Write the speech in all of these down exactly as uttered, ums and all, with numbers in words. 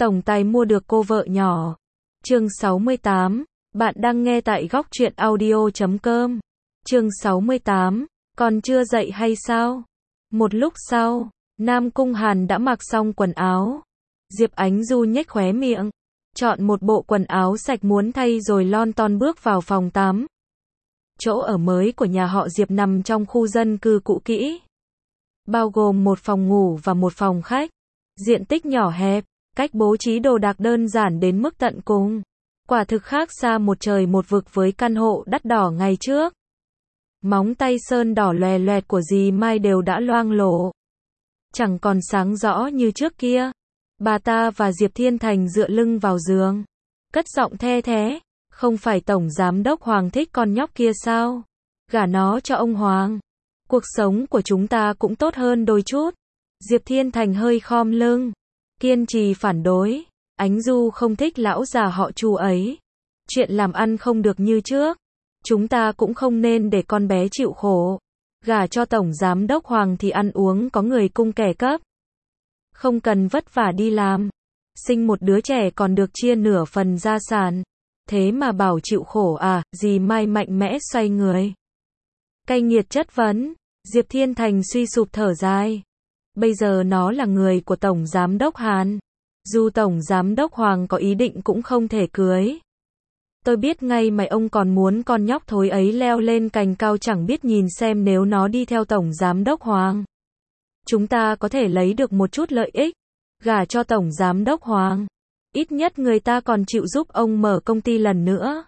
Tổng tài mua được cô vợ nhỏ. Chương sáu mươi tám. Bạn đang nghe tại góc truyện audio chấm com. Chương sáu mươi tám. Còn chưa dậy hay sao? Một lúc sau, Nam Cung Hàn đã mặc xong quần áo. Diệp Ánh Du nhếch khóe miệng, chọn một bộ quần áo sạch muốn thay rồi lon ton bước vào phòng tắm. Chỗ ở mới của nhà họ Diệp nằm trong khu dân cư cũ kỹ, bao gồm một phòng ngủ và một phòng khách. Diện tích nhỏ hẹp, cách bố trí đồ đạc đơn giản đến mức tận cùng. Quả thực khác xa một trời một vực với căn hộ đắt đỏ ngày trước. Móng tay sơn đỏ loè loẹt của dì Mai đều đã loang lổ, chẳng còn sáng rõ như trước kia. Bà ta và Diệp Thiên Thành dựa lưng vào giường, cất giọng the thé, không phải Tổng Giám đốc Hoàng thích con nhóc kia sao? Gả nó cho ông Hoàng, cuộc sống của chúng ta cũng tốt hơn đôi chút. Diệp Thiên Thành hơi khom lưng, kiên trì phản đối. Ánh Du không thích lão già họ Chu ấy. Chuyện làm ăn không được như trước, chúng ta cũng không nên để con bé chịu khổ. Gả cho Tổng Giám đốc Hoàng thì ăn uống có người cung kẻ cấp, không cần vất vả đi làm. Sinh một đứa trẻ còn được chia nửa phần gia sản. Thế mà bảo chịu khổ à? Dì Mai mạnh mẽ xoay người, cay nghiệt chất vấn. Diệp Thiên Thành suy sụp thở dài. Bây giờ nó là người của Tổng Giám đốc Hàn. Dù Tổng Giám đốc Hoàng có ý định cũng không thể cưới. Tôi biết ngay mày ông còn muốn con nhóc thối ấy leo lên cành cao chẳng biết nhìn xem nếu nó đi theo Tổng Giám đốc Hoàng. Chúng ta có thể lấy được một chút lợi ích. Gả cho Tổng Giám đốc Hoàng, ít nhất người ta còn chịu giúp ông mở công ty lần nữa.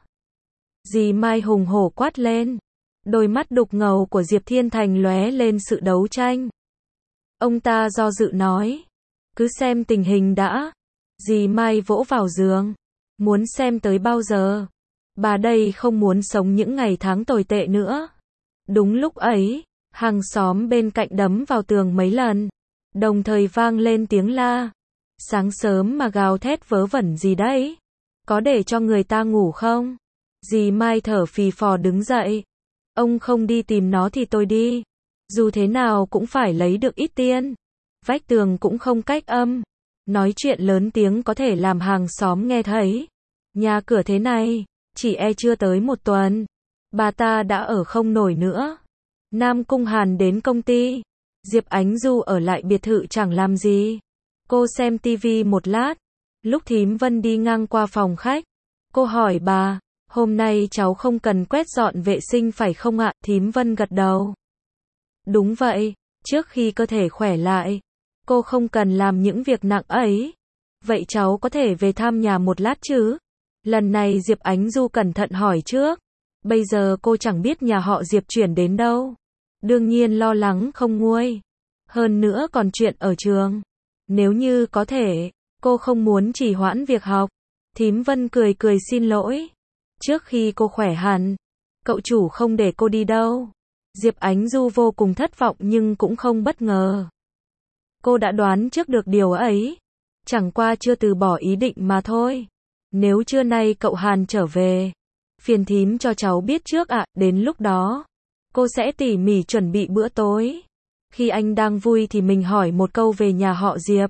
Dì Mai hùng hổ quát lên. Đôi mắt đục ngầu của Diệp Thiên Thành lóe lên sự đấu tranh. Ông ta do dự nói, cứ xem tình hình đã. Dì Mai vỗ vào giường. Muốn xem tới bao giờ? Bà đây không muốn sống những ngày tháng tồi tệ nữa. Đúng lúc ấy, hàng xóm bên cạnh đấm vào tường mấy lần, đồng thời vang lên tiếng la. Sáng sớm mà gào thét vớ vẩn gì đấy? Có để cho người ta ngủ không? Dì Mai thở phì phò đứng dậy. Ông không đi tìm nó thì tôi đi. Dù thế nào cũng phải lấy được ít tiền. Vách tường cũng không cách âm. Nói chuyện lớn tiếng có thể làm hàng xóm nghe thấy. Nhà cửa thế này, chỉ e chưa tới một tuần, bà ta đã ở không nổi nữa. Nam Cung Hàn đến công ty. Diệp Ánh Du ở lại biệt thự chẳng làm gì. Cô xem tivi một lát. Lúc Thím Vân đi ngang qua phòng khách, cô hỏi bà, hôm nay cháu không cần quét dọn vệ sinh phải không ạ? Thím Vân gật đầu. Đúng vậy, trước khi cơ thể khỏe lại, cô không cần làm những việc nặng ấy. Vậy cháu có thể về thăm nhà một lát chứ? Lần này Diệp Ánh Du cẩn thận hỏi trước. Bây giờ cô chẳng biết nhà họ Diệp chuyển đến đâu. Đương nhiên lo lắng không nguôi. Hơn nữa còn chuyện ở trường. Nếu như có thể, cô không muốn trì hoãn việc học. Thím Vân cười cười xin lỗi. Trước khi cô khỏe hẳn, cậu chủ không để cô đi đâu. Diệp Ánh Du vô cùng thất vọng nhưng cũng không bất ngờ. Cô đã đoán trước được điều ấy. Chẳng qua chưa từ bỏ ý định mà thôi. Nếu trưa nay cậu Hàn trở về, phiền thím cho cháu biết trước ạ. Đến lúc đó, cô sẽ tỉ mỉ chuẩn bị bữa tối. Khi anh đang vui thì mình hỏi một câu về nhà họ Diệp.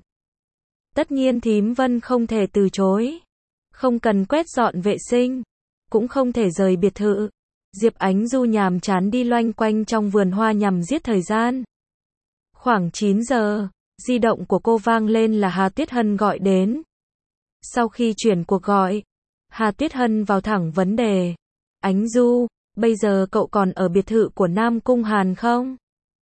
Tất nhiên thím Vân không thể từ chối. Không cần quét dọn vệ sinh, cũng không thể rời biệt thự. Diệp Ánh Du nhàm chán đi loanh quanh trong vườn hoa nhằm giết thời gian. Khoảng chín giờ, di động của cô vang lên là Hà Tuyết Hân gọi đến. Sau khi chuyển cuộc gọi, Hà Tuyết Hân vào thẳng vấn đề. Ánh Du, bây giờ cậu còn ở biệt thự của Nam Cung Hàn không?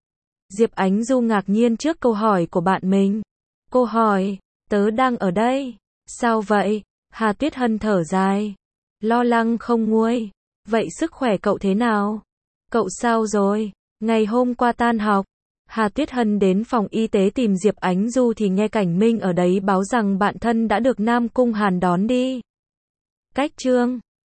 Diệp Ánh Du ngạc nhiên trước câu hỏi của bạn mình. Cô hỏi, tớ đang ở đây. Sao vậy? Hà Tuyết Hân thở dài, lo lắng không nguôi. Vậy sức khỏe cậu thế nào? Cậu sao rồi? Ngày hôm qua tan học, Hà Tuyết Hân đến phòng y tế tìm Diệp Ánh Du thì nghe Cảnh Minh ở đấy báo rằng bạn thân đã được Nam Cung Hàn đón đi. Cách chương